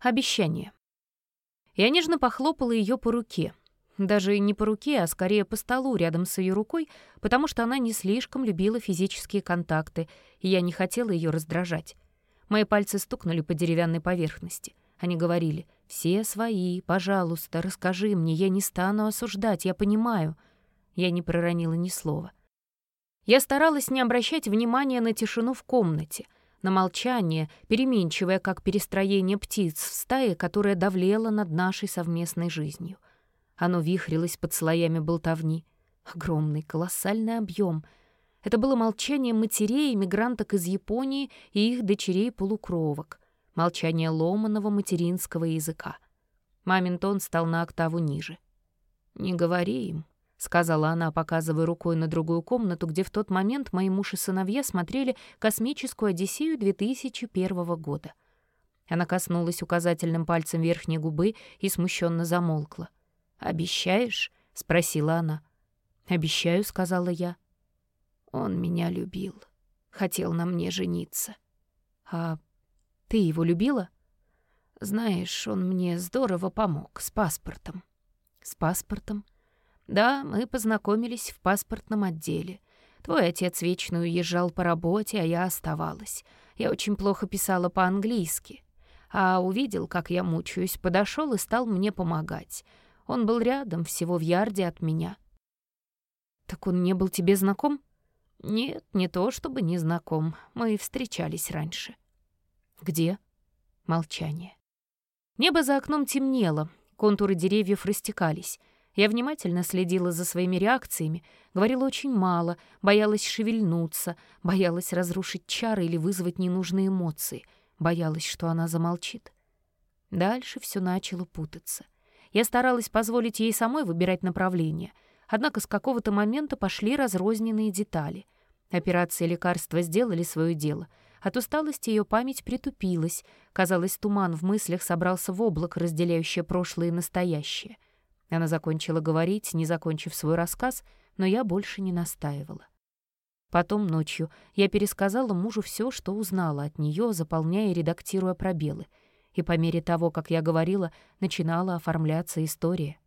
Обещание. Я нежно похлопала ее по руке. Даже не по руке, а скорее по столу рядом с ее рукой, потому что она не слишком любила физические контакты, и я не хотела ее раздражать. Мои пальцы стукнули по деревянной поверхности. Они говорили: «Все свои, пожалуйста, расскажи мне, я не стану осуждать, я понимаю». Я не проронила ни слова. Я старалась не обращать внимания на тишину в комнате, на молчание, переменчивое, как перестроение птиц в стае, которая давлела над нашей совместной жизнью. Оно вихрилось под слоями болтовни. Огромный, колоссальный объем. Это было молчание матерей, эмигранток из Японии и их дочерей-полукровок. Молчание ломаного материнского языка. Мамин тон стал на октаву ниже. «Не говори им», — сказала она, показывая рукой на другую комнату, где в тот момент мои муж и сыновья смотрели «Космическую Одиссею» 2001 года. Она коснулась указательным пальцем верхней губы и смущенно замолкла. «Обещаешь?» — спросила она. «Обещаю», — сказала я. «Он меня любил. Хотел на мне жениться». «А ты его любила?» «Знаешь, он мне здорово помог с паспортом». «С паспортом?» «Да, мы познакомились в паспортном отделе. Твой отец вечно уезжал по работе, а я оставалась. Я очень плохо писала по-английски. А увидел, как я мучаюсь, подошел и стал мне помогать. Он был рядом, всего в ярде от меня». «Так он не был тебе знаком?» «Нет, не то чтобы не знаком. Мы встречались раньше». «Где?» Молчание. Небо за окном темнело, контуры деревьев растекались. Я внимательно следила за своими реакциями, говорила очень мало, боялась шевельнуться, боялась разрушить чары или вызвать ненужные эмоции, боялась, что она замолчит. Дальше все начало путаться. Я старалась позволить ей самой выбирать направление, однако с какого-то момента пошли разрозненные детали. Операция и лекарства сделали свое дело. От усталости ее память притупилась. Казалось, туман в мыслях собрался в облако, разделяющее прошлое и настоящее. Она закончила говорить, не закончив свой рассказ, но я больше не настаивала. Потом ночью я пересказала мужу все, что узнала от нее, заполняя и редактируя пробелы. И по мере того, как я говорила, начинала оформляться история.